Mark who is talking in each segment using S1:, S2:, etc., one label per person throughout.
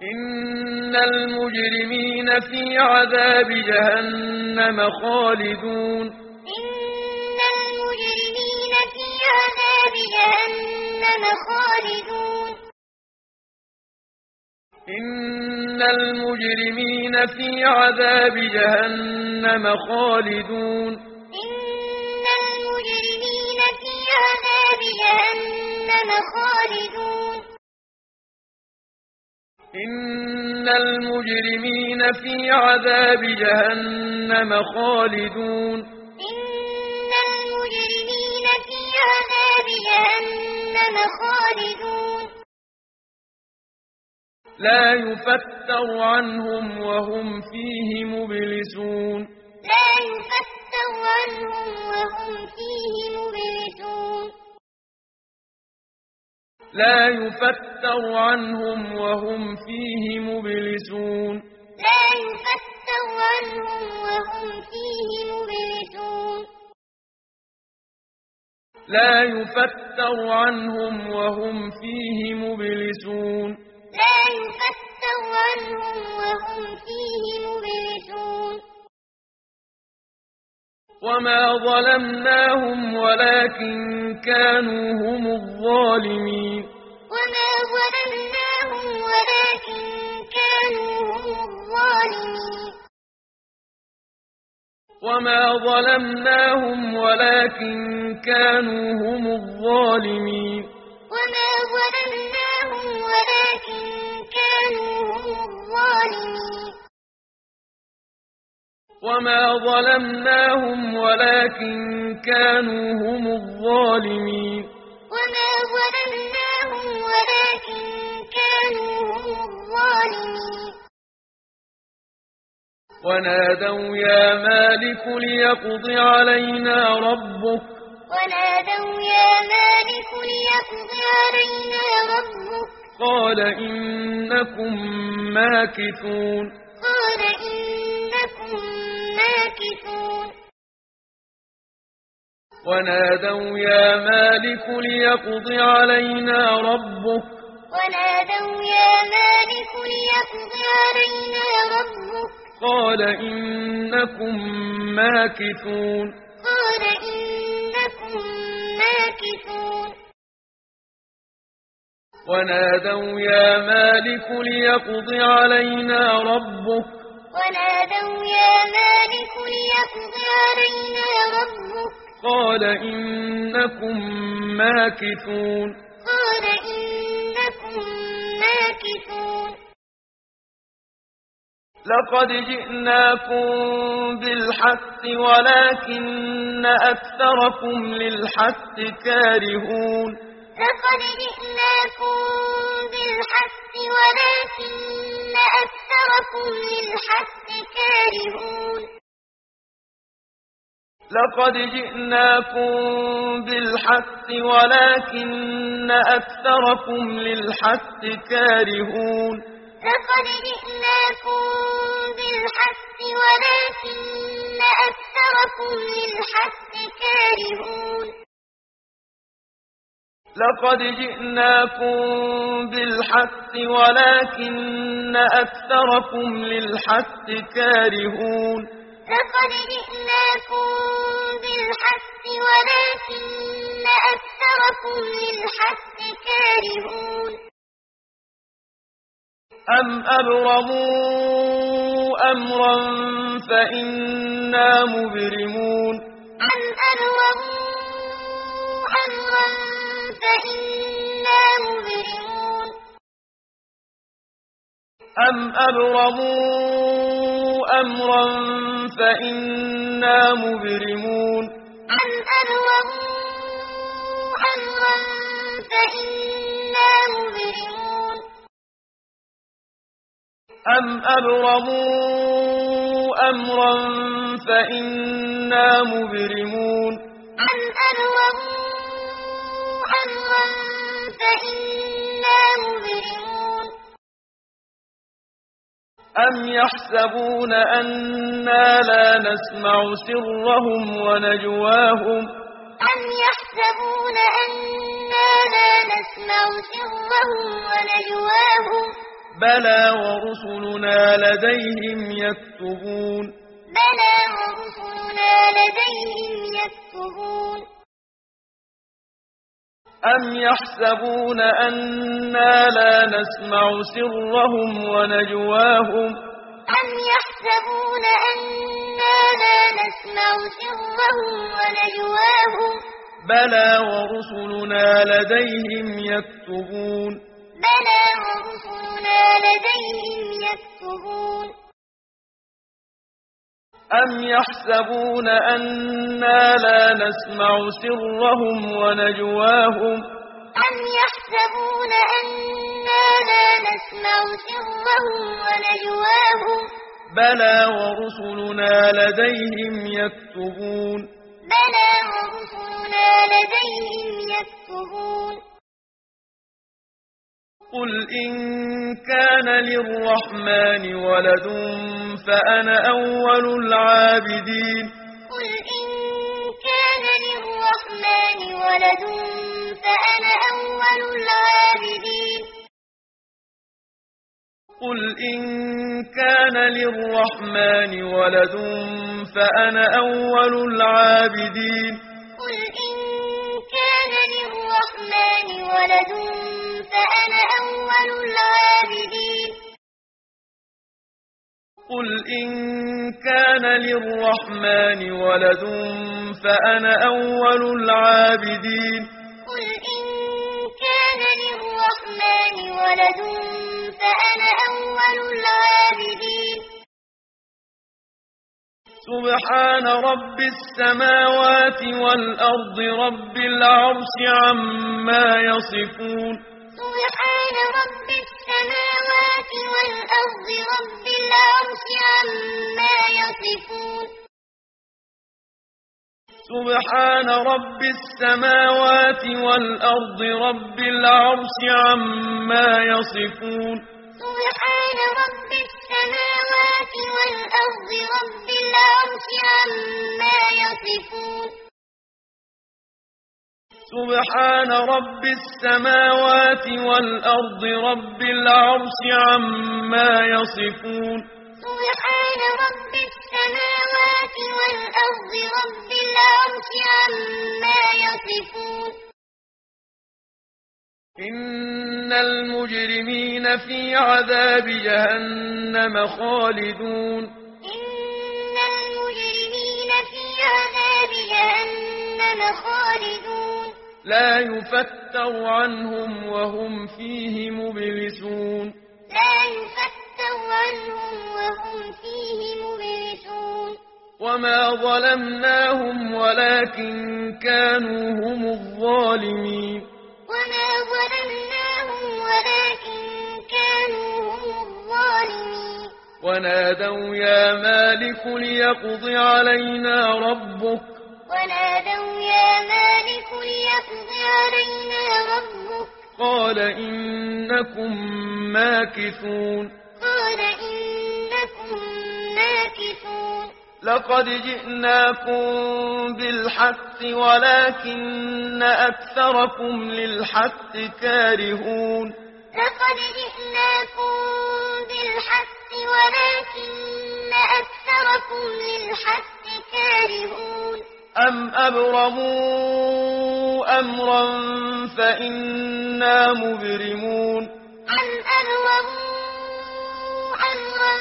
S1: إن المجرمين في عذاب جهنم خالدون
S2: إن المجرمين في عذاب جهنم خالدون
S1: إن المجرمين في عذاب جهنم خالدون
S2: إن المجرمين في عذاب جهنم خالدون
S1: إن المجرمين في عذاب جهنم خالدون
S2: إن المجرمين في عذاب جهنم خالدون
S1: لا يفتر عنهم وهم فيه مبلسون
S2: لا يفتر عنهم وهم فيه مبلسون
S1: لا يفتر عنهم وهم فيه مبلسون
S2: لا يفتر عنهم وهم فيه مبلسون
S1: لا يفتر عنهم وهم فيه مبلسون
S2: لا يفتر عنهم وهم فيه مبلسون
S1: وما ظلمناهم ولكن كانوا هم الظالمين
S2: وما ظلمناهم ولكن كانوا هم الظالمين
S1: وما ظلمناهم ولكن كانوا هم الظالمين
S2: وما ظلمناهم ولكن كانوا هم الظالمين
S1: وما ظلمناهم ولكن كانوا هم الظالمين
S2: وما ظلمناهم ولكن كانوا هم الظالمين
S1: ونادوا يا مالك ليقض علينا ربك
S2: ونادوا يا مالك ليقض علينا ربك
S1: قال إنكم ماكثون
S2: قال إنكم ماكثون
S1: ونادوا يا مالك ليقض علينا ربك
S2: ونادوا يا مالك ليقض علينا ربك
S1: قال إنكم ماكثون
S2: قال إنكم ماكثون
S1: ونادوا يا مالك ليقض علينا ربك
S2: ونادوا يا مالك ليقض علينا ربك
S1: قال إنكم ماكثون
S2: قال إنكم ماكثون
S1: لقد جئناكم بالحق ولكن أكثركم للحق كارهون
S2: لقد جئناكم بالحق ولكن أكثركم للحق كارهون
S1: لقد جئناكم بالحق ولكن أكثركم للحق كارهون
S2: لقد جئناكم بالحق ولكن أكثركم للحق كارهون
S1: لقد جئناكم بالحق ولكن أكثركم للحق كارهون
S2: لقد جئناكم بالحق ولكن أكثركم للحق كارهون
S1: أم أبرموا أمرا فإنا مبرمون
S2: أم أبرموا أمرا فإنا مبرمون
S1: أم أبرموا أمرا فإنا مبرمون
S2: أم أبرموا أمرا فإنا مبرمون
S1: أم أبرموا أمرا فإنا مبرمون
S2: أم أبرموا أمرا فإنا مبرمون
S1: أم يحسبون أنا لا نسمع سرهم ونجواهم
S2: أم يحسبون أنا لا نسمع سرهم ونجواهم
S1: بلى ورسلنا لديهم يكتبون
S2: بلى ورسلنا لديهم يكتبون
S1: أم يحسبون أنا لا نسمع سرهم ونجواهم
S2: أم يحسبون أنا لا نسمع سرهم ونجواهم
S1: بلى ورسلنا لديهم يكتبون
S2: بلى ورسلنا لديهم يكتبون
S1: أم يحسبون أنا لا نسمع سرهم ونجواهم
S2: أم يحسبون أنا لا نسمع سرهم ونجواهم
S1: بلى ورسلنا لديهم يكتبون
S2: بلى ورسلنا لديهم يكتبون
S1: قل إن كان للرحمن ولد فأنا أول العابدين
S2: قل إن كان للرحمن ولد فأنا أول العابدين
S1: قل إن كان للرحمن ولد فأنا أول العابدين
S2: قل إن كان للرحمن ولد فأنا أول العابدين
S1: قل إن كان للرحمن ولد فأنا أول العابدين
S2: قل إن كان للرحمن ولد فأنا أول العابدين
S1: سبحان رب السماوات والأرض رب العرش عما يصفون
S2: سبحان رب السماوات والأرض رب العرش عما يصفون
S1: سبحان رب السماوات والأرض رب العرش عما يصفون
S2: سبحان رب السماوات والأرض رب العرش عما يصفون
S1: سبحان رب السماوات والأرض رب العرش عما يصفون
S2: سبحان رب السماوات والأرض رب العرش عما يصفون
S1: إن المجرمين في عذاب جهنم خالدون
S2: إن المجرمين في عذاب جهنم خالدون
S1: لا يفتر عنهم وهم فيه مبلسون
S2: لا يفتر عنهم وهم فيه مبلسون
S1: وما ظلمناهم ولكن كانوا هم الظالمين
S2: وما ظلمناهم ولكن كانوا هم الظالمين
S1: ونادوا يا مالك ليقض علينا ربك
S2: ونادوا يا مالك ليقض علينا ربك
S1: قال إنكم ماكثون
S2: قال إنكم ماكثون
S1: لقد جئناكم بالحق ولكن أكثركم للحق كارهون
S2: لقد جئناكم بالحق ولكن أكثركم للحق كارهون
S1: أم أبرموا أمرا فإنا مبرمون
S2: أم أبرموا أمرا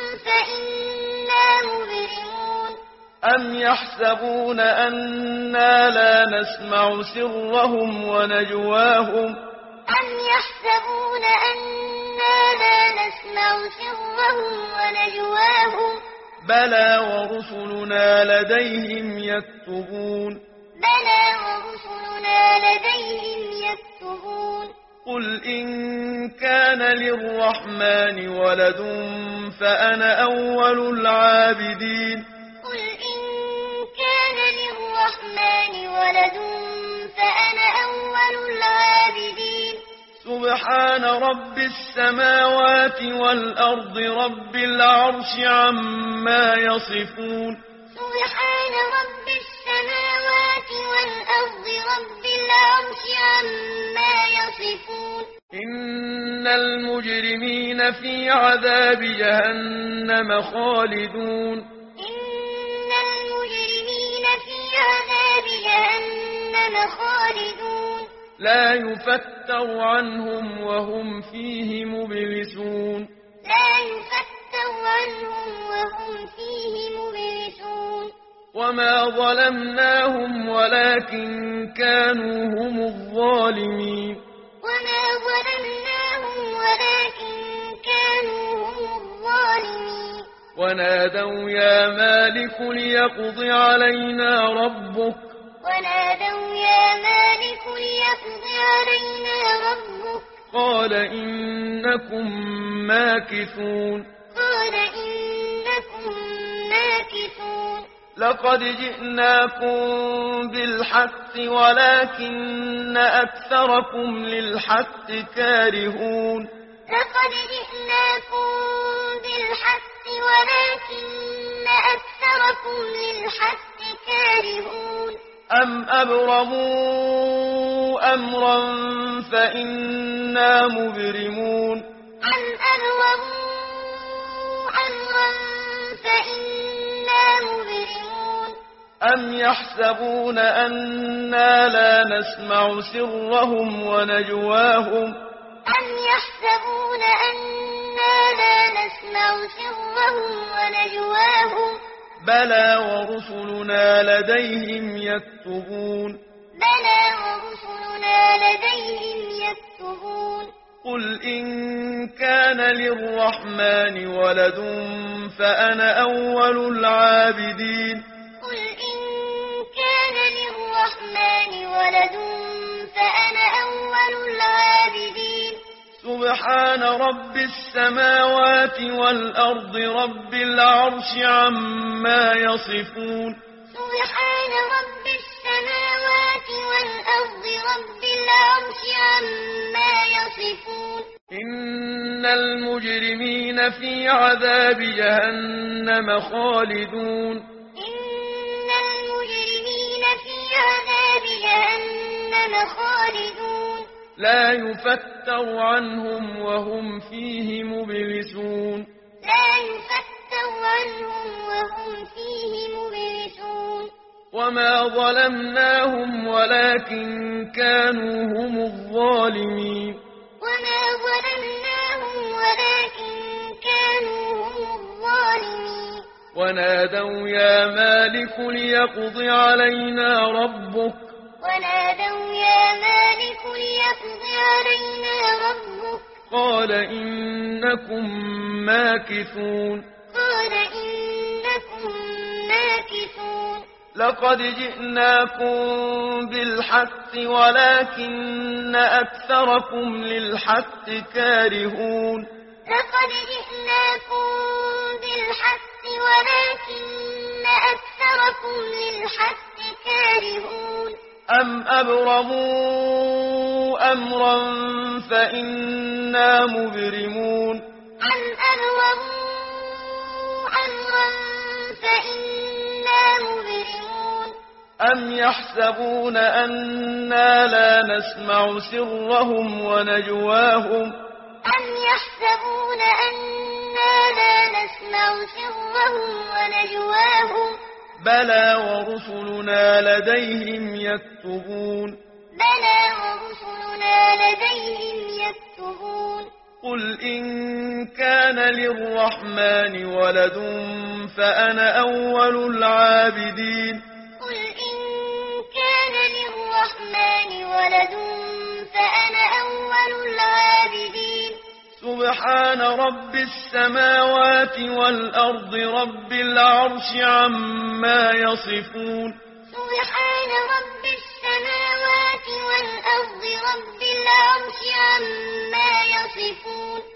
S2: فإنا مبرمون
S1: أم يحسبون أنا لا نسمع سرهم ونجواهم
S2: أم يحسبون أنا لا نسمع سرهم ونجواهم
S1: بلى ورسلنا لديهم يكتبون
S2: بلى ورسلنا لديهم يكتبون
S1: قل إن كان للرحمن ولد فأنا أول العابدين
S2: قل إن كان للرحمن ولد فأنا أول العابدين
S1: سبحان رب السماوات والأرض رب العرش عما يصفون
S2: سبحان رب السماوات والأرض رب العرش عما يصفون
S1: إن المجرمين في عذاب جهنم خالدون
S2: إن المجرمين في عذاب جهنم خالدون
S1: لا يفتر عنهم وهم فيه مبلسون
S2: لا يفتر عنهم وهم فيه مبلسون
S1: وما ظلمناهم ولكن كانوا هم الظالمين
S2: وما ظلمناهم ولكن كانوا هم الظالمين
S1: ونادوا يا مالك ليقض علينا ربك
S2: ونادوا يا مالك ليقض علينا ربك
S1: قال إنكم ماكثون
S2: قال إنكم ماكثون
S1: لقد جئناكم بالحق ولكن أكثركم للحق كارهون
S2: لقد جئناكم بالحق ولكن أكثركم للحق كارهون
S1: أم أبرموا أمرا فإنا مبرمون
S2: أم أبرموا أمرا فإنا مبرمون
S1: أم يحسبون أنا لا نسمع سرهم ونجواهم
S2: أم يحسبون أنا لا نسمع سرهم ونجواهم
S1: بلى ورسلنا لديهم يكتبون
S2: بلى ورسلنا لديهم يكتبون
S1: قل إن كان للرحمن ولد فأنا أول العابدين
S2: قل إن كان للرحمن ولد فأنا أول العابدين
S1: سبحان رب السماوات والأرض رب العرش عما يصفون
S2: سبحان رب السماوات والأرض رب العرش عما يصفون
S1: إن المجرمين في عذاب جهنم خالدون
S2: إن المجرمين في عذاب جهنم خالدون
S1: لا يفتر عنهم وهم فيه مبلسون
S2: لا يفتر عنهم وهم فيه مبلسون
S1: وما ظلمناهم ولكن كانوا هم الظالمين
S2: وما ظلمناهم ولكن كانوا هم الظالمين
S1: ونادوا يا مالك ليقض علينا ربك
S2: ونادوا يا مالك ليقض علينا ربك
S1: قال إنكم ماكثون
S2: قال إنكم ماكثون
S1: لقد جئناكم بالحق ولكن أكثركم للحق كارهون
S2: لقد جئناكم بالحق ولكن أكثركم للحق كارهون
S1: أم أبرموا أمرا فإنا مبرمون
S2: أم أبرموا أمرا فإنا مبرمون
S1: أم يحسبون أنا لا نسمع سرهم ونجواهم
S2: أم يحسبون أنا لا نسمع سرهم ونجواهم
S1: بلى ورسلنا لديهم يكتبون
S2: بلى ورسلنا لديهم يكتبون
S1: قل إن كان للرحمن ولد فأنا أول العابدين
S2: قل إن كان للرحمن ولد فأنا أول العابدين
S1: سبحان رب السماوات والأرض رب العرش عما يصفون
S2: سبحان رب السماوات